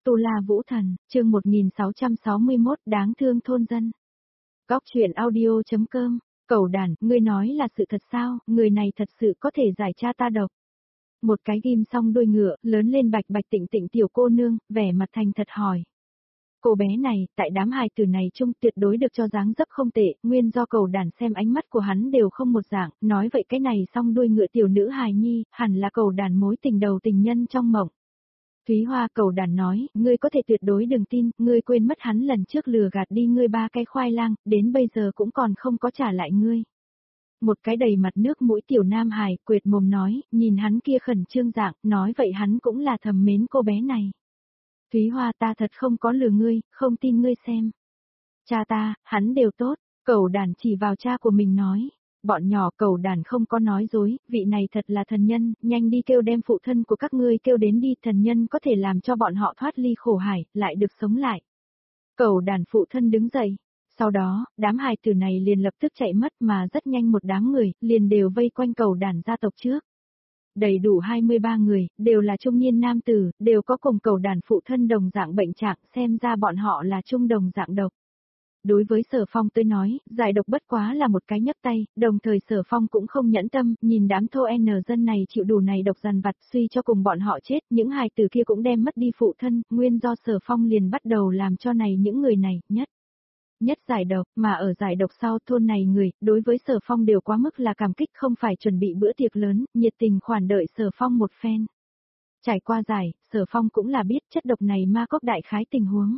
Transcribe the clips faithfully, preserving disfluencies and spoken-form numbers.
Tu La Vũ Thần, chương một nghìn sáu trăm sáu mươi mốt đáng thương thôn dân. Góc truyện audio.com, Cẩu đản, ngươi nói là sự thật sao, người này thật sự có thể giải cha ta độc. Một cái ghim xong đuôi ngựa, lớn lên bạch bạch tịnh tịnh tiểu cô nương, vẻ mặt thành thật hỏi. Cô bé này, tại đám hài tử này chung tuyệt đối được cho dáng dấp không tệ, nguyên do Cẩu đản xem ánh mắt của hắn đều không một dạng, nói vậy cái này xong đuôi ngựa tiểu nữ hài nhi, hẳn là Cẩu đản mối tình đầu tình nhân trong mộng. Thúy Hoa Cẩu đản nói, ngươi có thể tuyệt đối đừng tin, ngươi quên mất hắn lần trước lừa gạt đi ngươi ba cái khoai lang, đến bây giờ cũng còn không có trả lại ngươi. Một cái đầy mặt nước mũi tiểu nam hài, quệt mồm nói, nhìn hắn kia khẩn trương dạng, nói vậy hắn cũng là thầm mến cô bé này. Thúy Hoa, ta thật không có lừa ngươi, không tin ngươi xem. Cha ta, hắn đều tốt, Cẩu đản chỉ vào cha của mình nói. Bọn nhỏ, Cẩu đản không có nói dối, vị này thật là thần nhân, nhanh đi kêu đem phụ thân của các ngươi kêu đến đi, thần nhân có thể làm cho bọn họ thoát ly khổ hải, lại được sống lại. Cẩu đản phụ thân đứng dậy, sau đó, đám hài tử này liền lập tức chạy mất mà rất nhanh một đám người, liền đều vây quanh Cẩu đản gia tộc trước. Đầy đủ hai mươi ba người, đều là trung niên nam tử, đều có cùng Cẩu đản phụ thân đồng dạng bệnh trạng, xem ra bọn họ là trung đồng dạng độc. Đối với Sở Phong tới nói, giải độc bất quá là một cái nhấc tay, đồng thời Sở Phong cũng không nhẫn tâm, nhìn đám thô n dân này chịu đủ này độc dằn vặt, suy cho cùng bọn họ chết, những hài tử kia cũng đem mất đi phụ thân, nguyên do Sở Phong liền bắt đầu làm cho này những người này, nhất. Nhất giải độc, mà ở giải độc sau thôn này người, đối với Sở Phong đều quá mức là cảm kích, không phải chuẩn bị bữa tiệc lớn, nhiệt tình khoản đợi Sở Phong một phen. Trải qua giải, Sở Phong cũng là biết chất độc này ma cốc đại khái tình huống.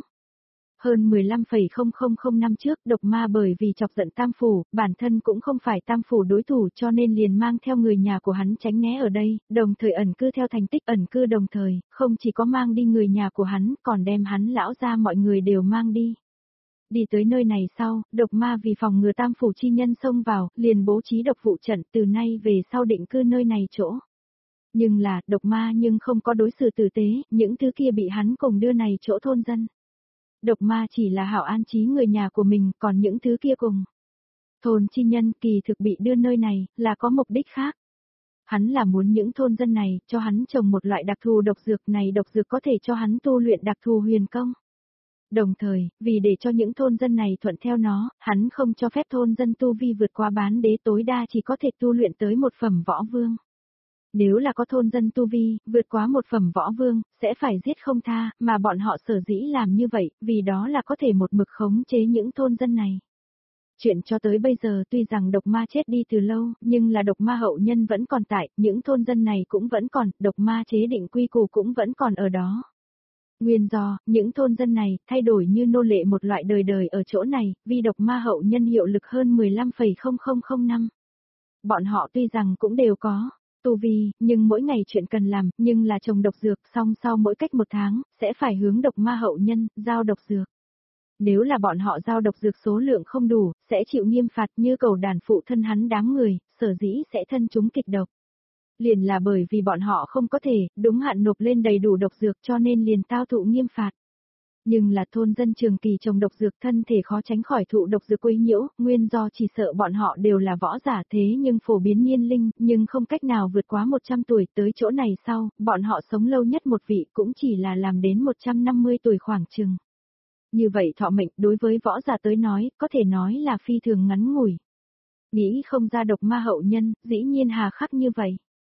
Hơn mười lăm phẩy không không không năm trước, độc ma bởi vì chọc giận Tam Phủ, bản thân cũng không phải Tam Phủ đối thủ cho nên liền mang theo người nhà của hắn tránh né ở đây, đồng thời ẩn cư theo thành tích ẩn cư đồng thời, không chỉ có mang đi người nhà của hắn, còn đem hắn lão ra mọi người đều mang đi. Đi tới nơi này sau, độc ma vì phòng ngừa Tam Phủ chi nhân xông vào, liền bố trí độc vụ trận từ nay về sau định cư nơi này chỗ. Nhưng là, độc ma nhưng không có đối xử tử tế, những thứ kia bị hắn cùng đưa này chỗ thôn dân. Độc ma chỉ là hảo an trí người nhà của mình, còn những thứ kia cùng. Thôn chi nhân kỳ thực bị đưa nơi này, là có mục đích khác. Hắn là muốn những thôn dân này, cho hắn trồng một loại đặc thù độc dược này, độc dược có thể cho hắn tu luyện đặc thù huyền công. Đồng thời, vì để cho những thôn dân này thuận theo nó, hắn không cho phép thôn dân tu vi vượt qua bán đế, tối đa chỉ có thể tu luyện tới một phẩm võ vương. Nếu là có thôn dân tu vi, vượt quá một phẩm võ vương, sẽ phải giết không tha, mà bọn họ sở dĩ làm như vậy, vì đó là có thể một mực khống chế những thôn dân này. Chuyện cho tới bây giờ tuy rằng độc ma chết đi từ lâu, nhưng là độc ma hậu nhân vẫn còn tại, những thôn dân này cũng vẫn còn, độc ma chế định quy củ cũng vẫn còn ở đó. Nguyên do, những thôn dân này, thay đổi như nô lệ một loại đời đời ở chỗ này, vì độc ma hậu nhân hiệu lực hơn mười lăm phẩy không không không năm. Bọn họ tuy rằng cũng đều có tu vi, nhưng mỗi ngày chuyện cần làm, nhưng là trồng độc dược, xong sau mỗi cách một tháng, sẽ phải hướng độc ma hậu nhân, giao độc dược. Nếu là bọn họ giao độc dược số lượng không đủ, sẽ chịu nghiêm phạt như Cẩu đản phụ thân hắn đám người, sở dĩ sẽ thân chúng kịch độc. Liền là bởi vì bọn họ không có thể, đúng hạn nộp lên đầy đủ độc dược cho nên liền tao thụ nghiêm phạt. Nhưng là thôn dân trường kỳ trồng độc dược thân thể khó tránh khỏi thụ độc dược quấy nhiễu, nguyên do chỉ sợ bọn họ đều là võ giả thế nhưng phổ biến nhiên linh, nhưng không cách nào vượt quá một trăm tuổi tới chỗ này sau, bọn họ sống lâu nhất một vị cũng chỉ là làm đến một trăm năm mươi tuổi khoảng chừng. Như vậy thọ mệnh đối với võ giả tới nói, có thể nói là phi thường ngắn ngủi. Nghĩ không ra độc ma hậu nhân, dĩ nhiên hà khắc như vậy.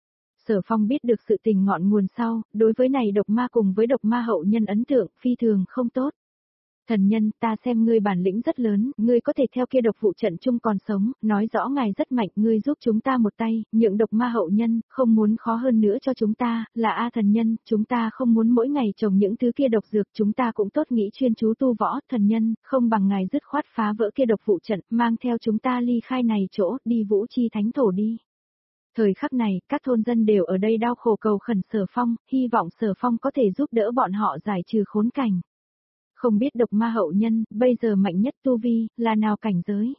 Sở Phong biết được sự tình ngọn nguồn sau, đối với này độc ma cùng với độc ma hậu nhân ấn tượng, phi thường không tốt. Thần nhân, ta xem ngươi bản lĩnh rất lớn, ngươi có thể theo kia độc vụ trận chung còn sống, nói rõ ngài rất mạnh, ngươi giúp chúng ta một tay, nhượng độc ma hậu nhân, không muốn khó hơn nữa cho chúng ta, là A thần nhân, chúng ta không muốn mỗi ngày trồng những thứ kia độc dược, chúng ta cũng tốt nghĩ chuyên chú tu võ, thần nhân, không bằng ngài dứt khoát phá vỡ kia độc vụ trận, mang theo chúng ta ly khai này chỗ, đi Vũ Chi Thánh Thổ đi. Thời khắc này, các thôn dân đều ở đây đau khổ cầu khẩn Sở Phong, hy vọng Sở Phong có thể giúp đỡ bọn họ giải trừ khốn cảnh. Không biết độc ma hậu nhân, bây giờ mạnh nhất tu vi, là nào cảnh giới?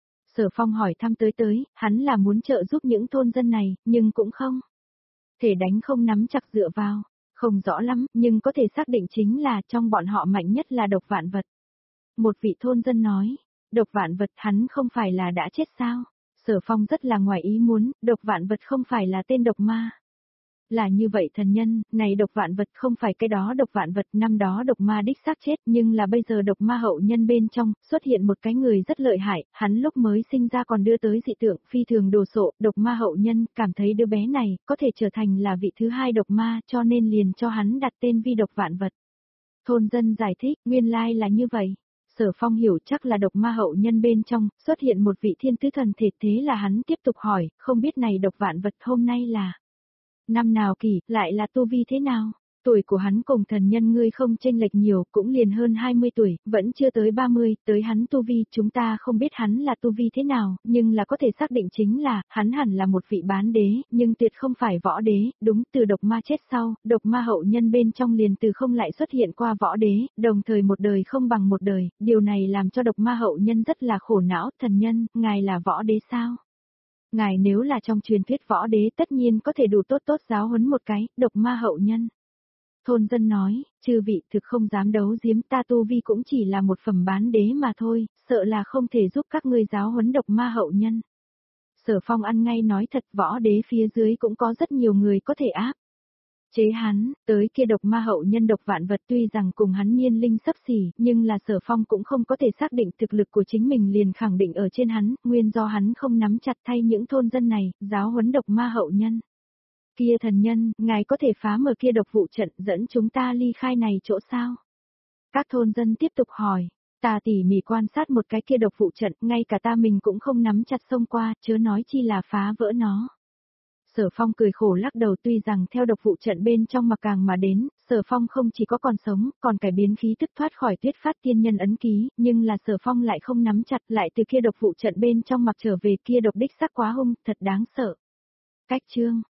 Sở Phong hỏi thăm tới tới, hắn là muốn trợ giúp những thôn dân này, nhưng cũng không thể đánh không nắm chặt dựa vào, không rõ lắm, nhưng có thể xác định chính là trong bọn họ mạnh nhất là độc vạn vật. Một vị thôn dân nói, độc vạn vật hắn không phải là đã chết sao? Sở Phong rất là ngoài ý muốn, độc vạn vật không phải là tên độc ma. Là như vậy thần nhân, này độc vạn vật không phải cái đó độc vạn vật, năm đó độc ma đích xác chết, nhưng là bây giờ độc ma hậu nhân bên trong, xuất hiện một cái người rất lợi hại, hắn lúc mới sinh ra còn đưa tới dị tượng, phi thường đồ sộ, độc ma hậu nhân, cảm thấy đứa bé này, có thể trở thành là vị thứ hai độc ma, cho nên liền cho hắn đặt tên vi độc vạn vật. Thôn dân giải thích, nguyên lai là như vậy. Sở Phong hiểu chắc là độc ma hậu nhân bên trong, xuất hiện một vị thiên tứ thần thể, thế là hắn tiếp tục hỏi, không biết này độc vạn vật hôm nay là năm nào kỳ, lại là tu vi thế nào? Tuổi của hắn cùng thần nhân ngươi không chênh lệch nhiều, cũng liền hơn hai mươi tuổi, vẫn chưa tới ba mươi, tới hắn tu vi, chúng ta không biết hắn là tu vi thế nào, nhưng là có thể xác định chính là, hắn hẳn là một vị bán đế, nhưng tuyệt không phải võ đế, đúng, từ độc ma chết sau, độc ma hậu nhân bên trong liền từ không lại xuất hiện qua võ đế, đồng thời một đời không bằng một đời, điều này làm cho độc ma hậu nhân rất là khổ não, thần nhân, ngài là võ đế sao? Ngài nếu là trong truyền thuyết võ đế tất nhiên có thể đủ tốt tốt giáo huấn một cái, độc ma hậu nhân. Thôn dân nói, chư vị thực không dám đấu giếm, ta tu vi cũng chỉ là một phẩm bán đế mà thôi, sợ là không thể giúp các ngươi giáo huấn độc ma hậu nhân. Sở Phong ăn ngay nói thật, võ đế phía dưới cũng có rất nhiều người có thể áp chế hắn, tới kia độc ma hậu nhân độc vạn vật tuy rằng cùng hắn niên linh sấp xỉ, nhưng là Sở Phong cũng không có thể xác định thực lực của chính mình liền khẳng định ở trên hắn, nguyên do hắn không nắm chặt thay những thôn dân này, giáo huấn độc ma hậu nhân. Kia thần nhân, ngài có thể phá mở kia độc vụ trận dẫn chúng ta ly khai này chỗ sao? Các thôn dân tiếp tục hỏi, ta tỉ mỉ quan sát một cái kia độc vụ trận, ngay cả ta mình cũng không nắm chặt xông qua, chớ nói chi là phá vỡ nó. Sở Phong cười khổ lắc đầu, tuy rằng theo độc vụ trận bên trong mà càng mà đến, Sở Phong không chỉ có còn sống, còn cải biến khí tức thoát khỏi tuyết phát tiên nhân ấn ký, nhưng là Sở Phong lại không nắm chặt, lại từ kia độc vụ trận bên trong mặc trở về, kia độc đích sắc quá hung, thật đáng sợ. Cách chương